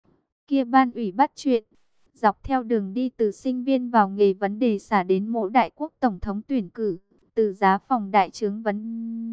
kia ban ủy bắt chuyện. Dọc theo đường đi từ sinh viên vào nghề vấn đề xả đến mỗi đại quốc tổng thống tuyển cử, từ giá phòng đại trướng vấn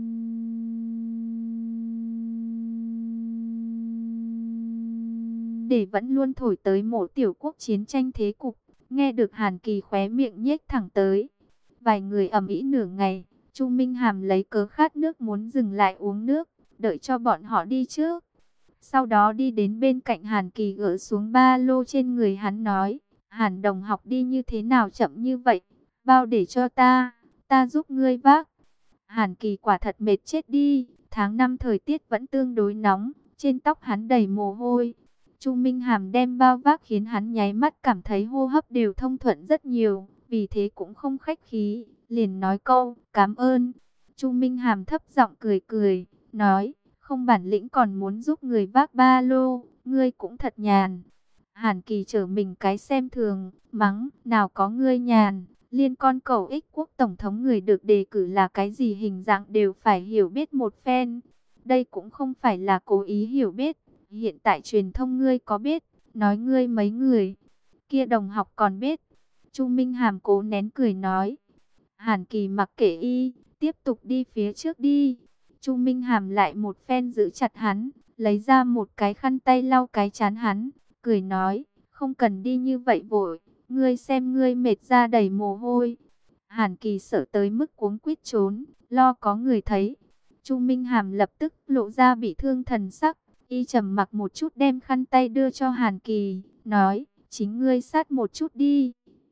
để vẫn luôn thổi tới mỗi tiểu quốc chiến tranh thế cục. Nghe được Hàn Kỳ khóe miệng nhếch thẳng tới. Vài người ầm ĩ nửa ngày, Chu Minh Hàm lấy cớ khát nước muốn dừng lại uống nước, đợi cho bọn họ đi trước. Sau đó đi đến bên cạnh Hàn Kỳ gỡ xuống ba lô trên người hắn nói, Hàn đồng học đi như thế nào chậm như vậy, bao để cho ta, ta giúp ngươi vác. Hàn Kỳ quả thật mệt chết đi, tháng năm thời tiết vẫn tương đối nóng, trên tóc hắn đầy mồ hôi. Chu Minh Hàm đem bao vác khiến hắn nháy mắt cảm thấy hô hấp đều thông thuận rất nhiều, vì thế cũng không khách khí, liền nói câu, cảm ơn. Chu Minh Hàm thấp giọng cười cười, nói, không bản lĩnh còn muốn giúp người vác ba lô, ngươi cũng thật nhàn. Hàn Kỳ trở mình cái xem thường, mắng, nào có ngươi nhàn, liên con cẩu ích quốc tổng thống người được đề cử là cái gì hình dạng đều phải hiểu biết một phen. Đây cũng không phải là cố ý hiểu biết, hiện tại truyền thông ngươi có biết, nói ngươi mấy người, kia đồng học còn biết. Chu Minh Hàm cố nén cười nói. Hàn Kỳ mặc kệ y, tiếp tục đi phía trước đi. Chu Minh Hàm lại một phen giữ chặt hắn, lấy ra một cái khăn tay lau cái chán hắn, cười nói, không cần đi như vậy vội, ngươi xem ngươi mệt ra đầy mồ hôi. Hàn Kỳ sợ tới mức cuống quýt trốn, lo có người thấy. Chu Minh Hàm lập tức lộ ra bị thương thần sắc, y trầm mặc một chút đem khăn tay đưa cho Hàn Kỳ, nói, chính ngươi sát một chút đi.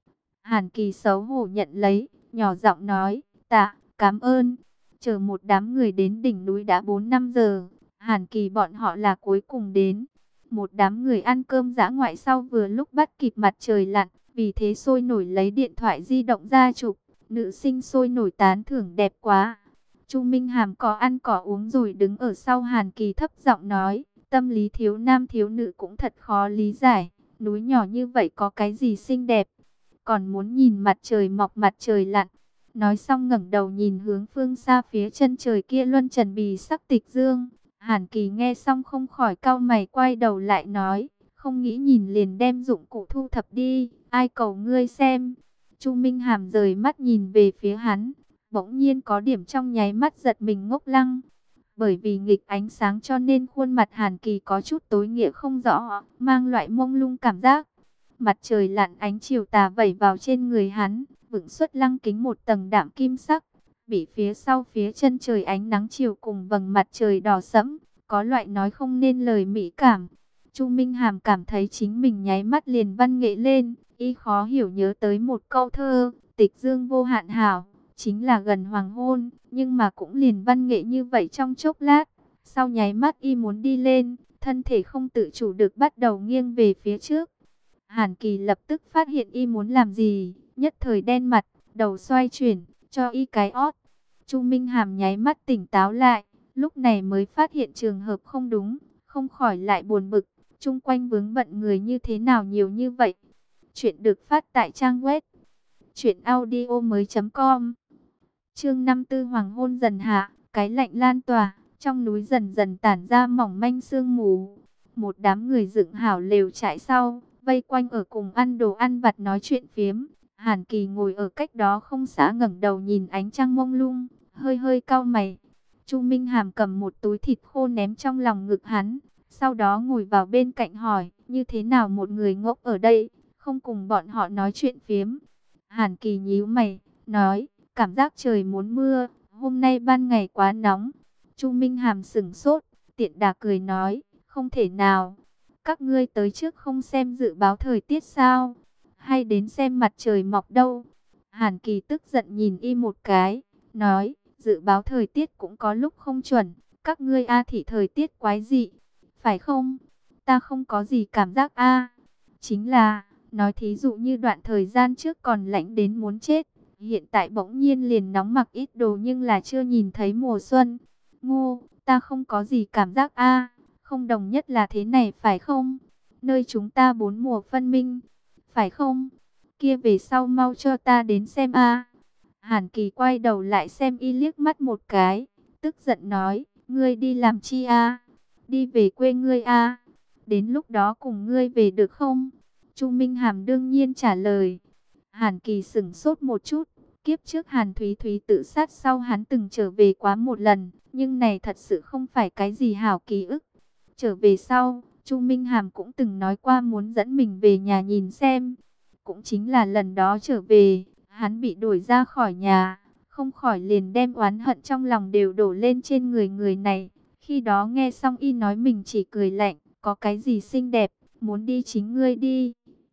Hàn Kỳ xấu hổ nhận lấy, nhỏ giọng nói, tạ, cảm ơn. Chờ một đám người đến đỉnh núi đã bốn năm giờ, Hàn Kỳ bọn họ là cuối cùng đến. Một đám người ăn cơm dã ngoại sau vừa lúc bắt kịp mặt trời lặn, vì thế sôi nổi lấy điện thoại di động ra chụp. Nữ sinh sôi nổi tán thưởng đẹp quá. Chu Minh Hàm có ăn có uống rồi đứng ở sau Hàn Kỳ thấp giọng nói, tâm lý thiếu nam thiếu nữ cũng thật khó lý giải. Núi nhỏ như vậy có cái gì xinh đẹp, còn muốn nhìn mặt trời mọc mặt trời lặn. Nói xong ngẩng đầu nhìn hướng phương xa phía chân trời kia luân trần bì sắc tịch dương. Hàn Kỳ nghe xong không khỏi cau mày, quay đầu lại nói, không nghĩ nhìn liền đem dụng cụ thu thập đi, ai cầu ngươi xem. Chu Minh Hàm rời mắt nhìn về phía hắn, bỗng nhiên có điểm trong nháy mắt giật mình ngốc lăng. Bởi vì nghịch ánh sáng cho nên khuôn mặt Hàn Kỳ có chút tối nghĩa không rõ, mang loại mông lung cảm giác. Mặt trời lặn ánh chiều tà vẩy vào trên người hắn, vững xuất lăng kính một tầng đạm kim sắc, bị phía sau phía chân trời ánh nắng chiều cùng vầng mặt trời đỏ sẫm, có loại nói không nên lời mỹ cảm. Chu Minh Hàm cảm thấy chính mình nháy mắt liền văn nghệ lên, y khó hiểu nhớ tới một câu thơ, tịch dương vô hạn hảo, chính là gần hoàng hôn, nhưng mà cũng liền văn nghệ như vậy trong chốc lát. Sau nháy mắt y muốn đi lên, thân thể không tự chủ được bắt đầu nghiêng về phía trước. Hàn Kỳ lập tức phát hiện y muốn làm gì, nhất thời đen mặt, đầu xoay chuyển, cho y cái ót. Chu Minh Hàm nháy mắt tỉnh táo lại, lúc này mới phát hiện trường hợp không đúng, không khỏi lại buồn bực, chung quanh vướng bận người như thế nào nhiều như vậy. Chuyện được phát tại trang web truyện audio mới chấm com. Chương năm tư hoàng hôn dần hạ, cái lạnh lan tỏa, trong núi dần dần tản ra mỏng manh sương mù. Một đám người dựng hảo lều trại sau, vây quanh ở cùng ăn đồ ăn vặt nói chuyện phiếm. Hàn Kỳ ngồi ở cách đó không xa ngẩng đầu nhìn ánh trăng mông lung, hơi hơi cau mày. Chu Minh Hàm cầm một túi thịt khô ném trong lòng ngực hắn, sau đó ngồi vào bên cạnh hỏi, như thế nào một người ngốc ở đây, không cùng bọn họ nói chuyện phiếm. Hàn Kỳ nhíu mày, nói, cảm giác trời muốn mưa, hôm nay ban ngày quá nóng. Chu Minh Hàm sững sốt, tiện đà cười nói, không thể nào. Các ngươi tới trước không xem dự báo thời tiết sao? Hay đến xem mặt trời mọc đâu? Hàn Kỳ tức giận nhìn y một cái, nói, dự báo thời tiết cũng có lúc không chuẩn. Các ngươi a thì thời tiết quái dị, phải không? Ta không có gì cảm giác a. Chính là, nói thí dụ như đoạn thời gian trước còn lạnh đến muốn chết. Hiện tại bỗng nhiên liền nóng mặc ít đồ nhưng là chưa nhìn thấy mùa xuân. Ngô, ta không có gì cảm giác a. Không đồng nhất là thế này phải không? Nơi chúng ta bốn mùa phân minh, phải không? Kia về sau mau cho ta đến xem a. Hàn Kỳ quay đầu lại xem y liếc mắt một cái, tức giận nói, ngươi đi làm chi a? Đi về quê ngươi a? Đến lúc đó cùng ngươi về được không? Chu Minh Hàm đương nhiên trả lời. Hàn Kỳ sững sốt một chút, kiếp trước Hàn Thúy Thúy tự sát sau hắn từng trở về quá một lần, nhưng này thật sự không phải cái gì hảo ký ức. Trở về sau, Chu Minh Hàm cũng từng nói qua muốn dẫn mình về nhà nhìn xem. Cũng chính là lần đó trở về, hắn bị đuổi ra khỏi nhà, không khỏi liền đem oán hận trong lòng đều đổ lên trên người người này. Khi đó nghe xong y nói mình chỉ cười lạnh, có cái gì xinh đẹp, muốn đi chính ngươi đi.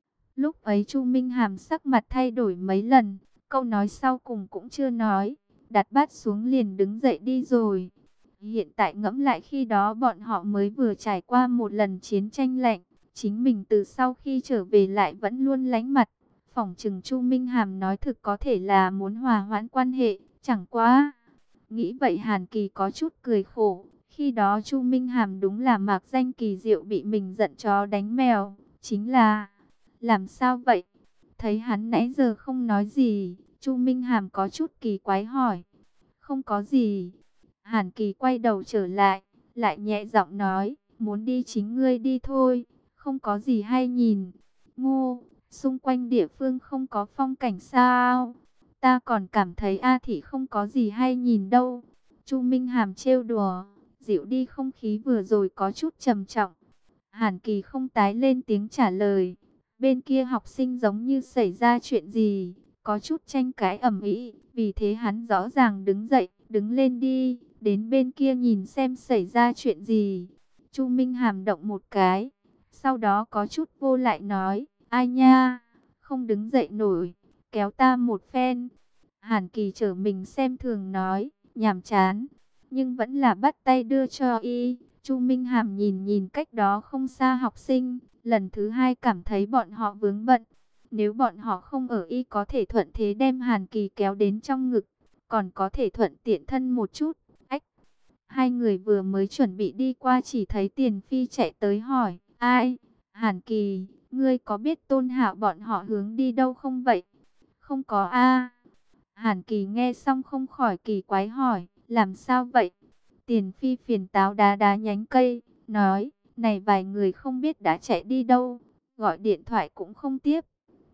Lúc ấy Chu Minh Hàm sắc mặt thay đổi mấy lần, câu nói sau cùng cũng chưa nói, đặt bát xuống liền đứng dậy đi rồi. Hiện tại ngẫm lại khi đó bọn họ mới vừa trải qua một lần chiến tranh lạnh, chính mình từ sau khi trở về lại vẫn luôn lánh mặt. Phỏng chừng Chu Minh Hàm nói thực có thể là muốn hòa hoãn quan hệ, chẳng quá. Nghĩ vậy Hàn Kỳ có chút cười khổ, khi đó Chu Minh Hàm đúng là mạc danh kỳ diệu bị mình giận chó đánh mèo. Chính là, làm sao vậy? Thấy hắn nãy giờ không nói gì, Chu Minh Hàm có chút kỳ quái hỏi. Không có gì. Hàn Kỳ quay đầu trở lại, lại nhẹ giọng nói, muốn đi chính ngươi đi thôi, không có gì hay nhìn. Ngô, xung quanh địa phương không có phong cảnh sao? Ta còn cảm thấy A Thị không có gì hay nhìn đâu. Chu Minh Hàm trêu đùa, dịu đi không khí vừa rồi có chút trầm trọng. Hàn Kỳ không tái lên tiếng trả lời. Bên kia học sinh giống như xảy ra chuyện gì, có chút tranh cãi ầm ĩ, vì thế hắn rõ ràng đứng dậy, đứng lên đi, đến bên kia nhìn xem xảy ra chuyện gì. Chu Minh Hàm động một cái, sau đó có chút vô lại nói, ai nha, không đứng dậy nổi, kéo ta một phen. Hàn Kỳ trở mình xem thường nói, nhàm chán, nhưng vẫn là bắt tay đưa cho y. Chu Minh Hàm nhìn nhìn cách đó không xa học sinh, lần thứ hai cảm thấy bọn họ vướng bận. Nếu bọn họ không ở y có thể thuận thế đem Hàn Kỳ kéo đến trong ngực, còn có thể thuận tiện thân một chút. Ách! Hai người vừa mới chuẩn bị đi qua chỉ thấy Tiền Phi chạy tới hỏi, ai? Hàn Kỳ, ngươi có biết Tôn Hạo bọn họ hướng đi đâu không vậy? Không có a. Hàn Kỳ nghe xong không khỏi kỳ quái hỏi, làm sao vậy? Tiền Phi phiền táo đá đá nhánh cây, nói, này vài người không biết đã chạy đi đâu, gọi điện thoại cũng không tiếp.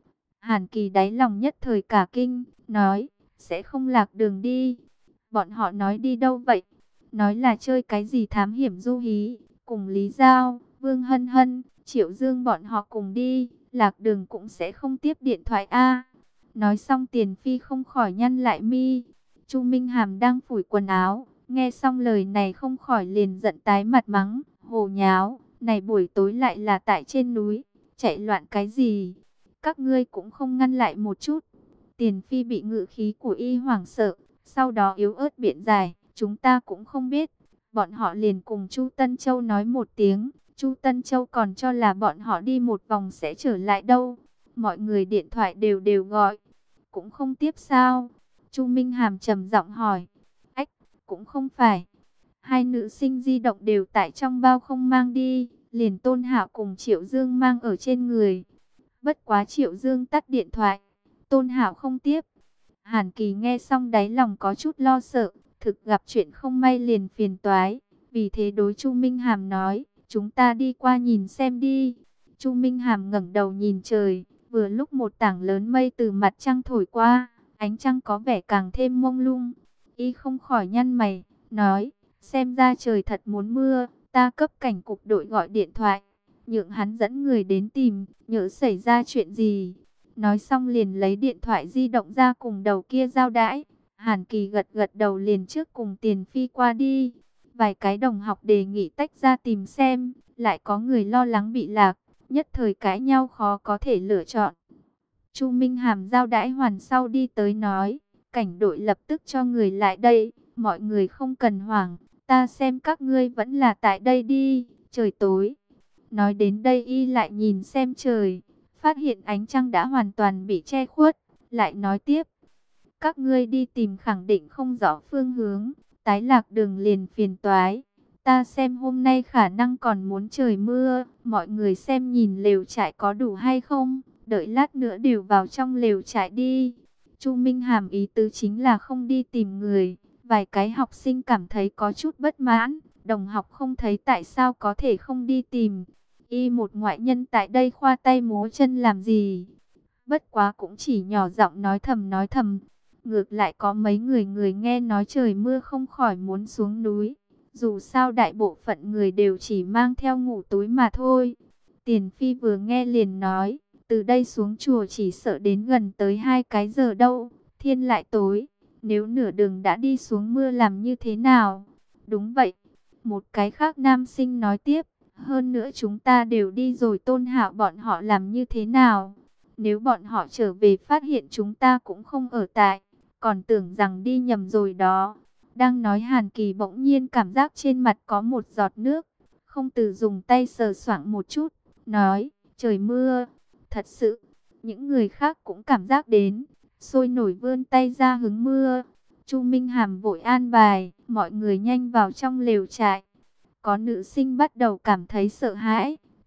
Hàn Kỳ đáy lòng nhất thời cả kinh, nói, sẽ không lạc đường đi. Bọn họ nói đi đâu vậy? Nói là chơi cái gì thám hiểm du hí, cùng Lý Giao, Vương Hân Hân, Triệu Dương bọn họ cùng đi, lạc đường cũng sẽ không tiếp điện thoại a. Nói xong Tiền Phi không khỏi nhăn lại mi. Chu Minh Hàm đang phủi quần áo, nghe xong lời này không khỏi liền giận tái mặt mắng, hồ nháo, này buổi tối lại là tại trên núi, chạy loạn cái gì? Các ngươi cũng không ngăn lại một chút. Tiền Phi bị ngự khí của y hoảng sợ, sau đó yếu ớt biện giải, chúng ta cũng không biết. Bọn họ liền cùng Chu Tân Châu nói một tiếng, Chu Tân Châu còn cho là bọn họ đi một vòng sẽ trở lại đâu. Mọi người điện thoại đều đều gọi, cũng không tiếp sao? Chu Minh Hàm trầm giọng hỏi. Ách, cũng không phải. Hai nữ sinh di động đều tại trong bao không mang đi, liền Tôn Hạo cùng Triệu Dương mang ở trên người. Bất quá Triệu Dương tắt điện thoại, Tôn Hạo không tiếp. Hàn Kỳ nghe xong đáy lòng có chút lo sợ, thực gặp chuyện không may liền phiền toái. Vì thế đối Chu Minh Hàm nói, chúng ta đi qua nhìn xem đi. Chu Minh Hàm ngẩng đầu nhìn trời, vừa lúc một tảng lớn mây từ mặt trăng thổi qua, ánh trăng có vẻ càng thêm mông lung. Y không khỏi nhăn mày, nói, xem ra trời thật muốn mưa, ta cấp cảnh cục đội gọi điện thoại, nhượng hắn dẫn người đến tìm, nhỡ xảy ra chuyện gì. Nói xong liền lấy điện thoại di động ra cùng đầu kia giao đãi. Hàn Kỳ gật gật đầu liền trước cùng Tiền Phi qua đi. Vài cái đồng học đề nghị tách ra tìm xem, lại có người lo lắng bị lạc, nhất thời cãi nhau khó có thể lựa chọn. Chu Minh Hàm giao đãi hoàn sau đi tới nói, cảnh đội lập tức cho người lại đây, mọi người không cần hoảng, ta xem các ngươi vẫn là tại đây đi, trời tối. Nói đến đây y lại nhìn xem trời, phát hiện ánh trăng đã hoàn toàn bị che khuất, lại nói tiếp. Các ngươi đi tìm khẳng định không rõ phương hướng, tái lạc đường liền phiền toái. Ta xem hôm nay khả năng còn muốn trời mưa, mọi người xem nhìn lều trại có đủ hay không, đợi lát nữa đều vào trong lều trại đi. Chu Minh Hàm ý tứ chính là không đi tìm người, vài cái học sinh cảm thấy có chút bất mãn, đồng học không thấy tại sao có thể không đi tìm. Y một ngoại nhân tại đây khoa tay múa chân làm gì? Bất quá cũng chỉ nhỏ giọng nói thầm nói thầm. Ngược lại có mấy người người nghe nói trời mưa không khỏi muốn xuống núi. Dù sao đại bộ phận người đều chỉ mang theo ngủ túi mà thôi. Tiền Phi vừa nghe liền nói, từ đây xuống chùa chỉ sợ đến gần tới hai cái giờ đâu, thiên lại tối. Nếu nửa đường đã đi xuống mưa làm như thế nào? Đúng vậy. Một cái khác nam sinh nói tiếp, hơn nữa chúng ta đều đi rồi Tôn Hạo bọn họ làm như thế nào? Nếu bọn họ trở về phát hiện chúng ta cũng không ở tại, còn tưởng rằng đi nhầm rồi đó. Đang nói Hàn Kỳ bỗng nhiên cảm giác trên mặt có một giọt nước, không từ dùng tay sờ soạng một chút, nói, trời mưa, thật sự. Những người khác cũng cảm giác đến, sôi nổi vươn tay ra hứng mưa. Chu Minh Hàm vội an bài, mọi người nhanh vào trong lều trại. Có nữ sinh bắt đầu cảm thấy sợ hãi,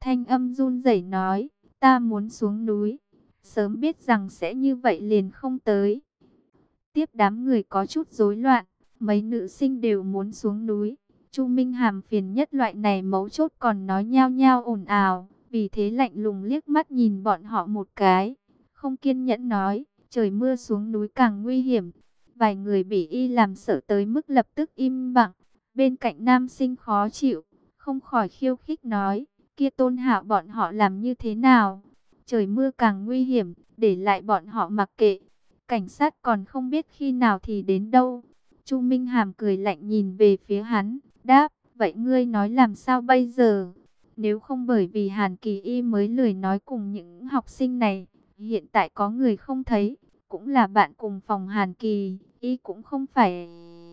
thanh âm run rẩy nói, ta muốn xuống núi, sớm biết rằng sẽ như vậy liền không tới. Tiếp đám người có chút rối loạn, mấy nữ sinh đều muốn xuống núi. Chu Minh Hàm phiền nhất loại này mấu chốt còn nói nhao nhao ồn ào, vì thế lạnh lùng liếc mắt nhìn bọn họ một cái, không kiên nhẫn nói, trời mưa xuống núi càng nguy hiểm. Vài người bị y làm sợ tới mức lập tức im lặng. Bên cạnh nam sinh khó chịu, không khỏi khiêu khích nói, kia Tôn Hạo bọn họ làm như thế nào? Trời mưa càng nguy hiểm, để lại bọn họ mặc kệ. Cảnh sát còn không biết khi nào thì đến đâu. Chu Minh Hàm cười lạnh nhìn về phía hắn, đáp, vậy ngươi nói làm sao bây giờ? Nếu không bởi vì Hàn Kỳ Y mới lười nói cùng những học sinh này, hiện tại có người không thấy, cũng là bạn cùng phòng Hàn Kỳ, Y cũng không phải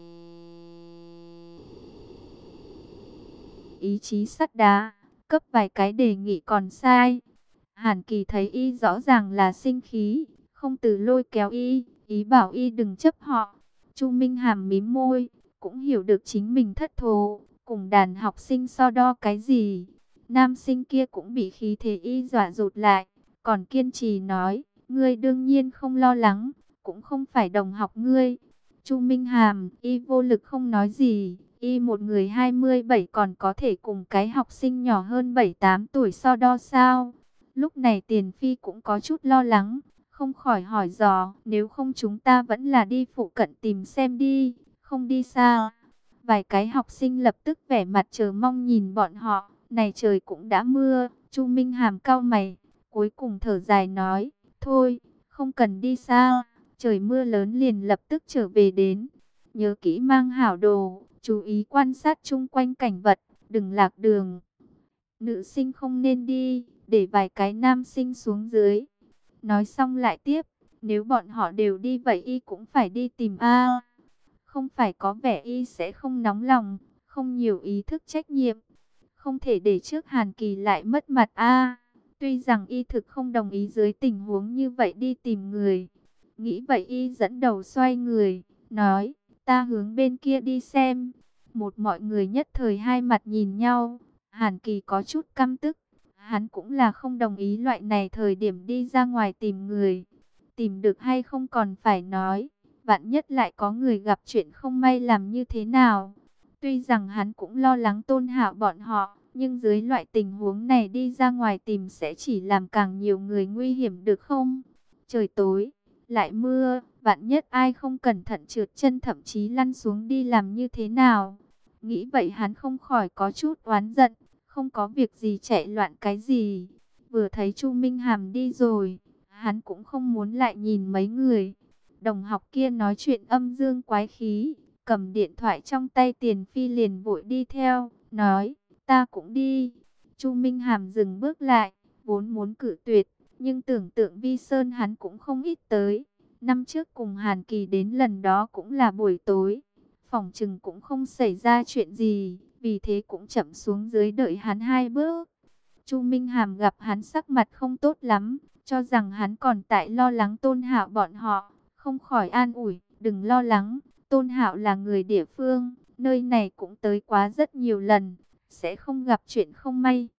ý chí sắt đá, cấp vài cái đề nghị còn sai. Hàn Kỳ thấy Y rõ ràng là sinh khí, không từ lôi kéo Y, ý bảo Y đừng chấp họ. Chu Minh Hàm mím môi, cũng hiểu được chính mình thất thố, cùng đàn học sinh so đo cái gì. Nam sinh kia cũng bị khí thế Y dọa rụt lại, còn kiên trì nói, ngươi đương nhiên không lo lắng, cũng không phải đồng học ngươi. Chu Minh Hàm, Y vô lực không nói gì, Y một người hai mươi bảy còn có thể cùng cái học sinh nhỏ hơn bảy tám tuổi so đo sao? Lúc này Tiền Phi cũng có chút lo lắng, không khỏi hỏi dò, nếu không chúng ta vẫn là đi phụ cận tìm xem đi, không đi xa. Vài cái học sinh lập tức vẻ mặt chờ mong nhìn bọn họ, này trời cũng đã mưa. Chu Minh Hàm cau mày, cuối cùng thở dài nói, thôi, không cần đi xa, trời mưa lớn liền lập tức trở về đến. Nhớ kỹ mang hảo đồ, chú ý quan sát chung quanh cảnh vật, đừng lạc đường. Nữ sinh không nên đi, để vài cái nam sinh xuống dưới. Nói xong lại tiếp, nếu bọn họ đều đi vậy Y cũng phải đi tìm A. Không phải có vẻ Y sẽ không nóng lòng, không nhiều ý thức trách nhiệm. Không thể để trước Hàn Kỳ lại mất mặt A. Tuy rằng Y thực không đồng ý dưới tình huống như vậy đi tìm người. Nghĩ vậy Y dẫn đầu xoay người, nói, ta hướng bên kia đi xem. Một mọi người nhất thời hai mặt nhìn nhau. Hàn Kỳ có chút căm tức. Hắn cũng là không đồng ý loại này thời điểm đi ra ngoài tìm người. Tìm được hay không còn phải nói. Vạn nhất lại có người gặp chuyện không may làm như thế nào. Tuy rằng hắn cũng lo lắng Tôn Hạo bọn họ, nhưng dưới loại tình huống này đi ra ngoài tìm sẽ chỉ làm càng nhiều người nguy hiểm được không? Trời tối, lại mưa, vạn nhất ai không cẩn thận trượt chân thậm chí lăn xuống đi làm như thế nào? Nghĩ vậy hắn không khỏi có chút oán giận, không có việc gì chạy loạn cái gì. Vừa thấy Chu Minh Hàm đi rồi, hắn cũng không muốn lại nhìn mấy người. Đồng học kia nói chuyện âm dương quái khí, cầm điện thoại trong tay Tiền Phi liền vội đi theo, nói, ta cũng đi. Chu Minh Hàm dừng bước lại, vốn muốn cự tuyệt, nhưng tưởng tượng Vi Sơn hắn cũng không ít tới. Năm trước cùng Hàn Kỳ đến lần đó cũng là buổi tối, phòng chừng cũng không xảy ra chuyện gì, vì thế cũng chậm xuống dưới đợi hắn hai bước. Chu Minh Hàm gặp hắn sắc mặt không tốt lắm, cho rằng hắn còn tại lo lắng Tôn Hạo bọn họ, không khỏi an ủi, đừng lo lắng, Tôn Hạo là người địa phương, nơi này cũng tới quá rất nhiều lần, sẽ không gặp chuyện không may.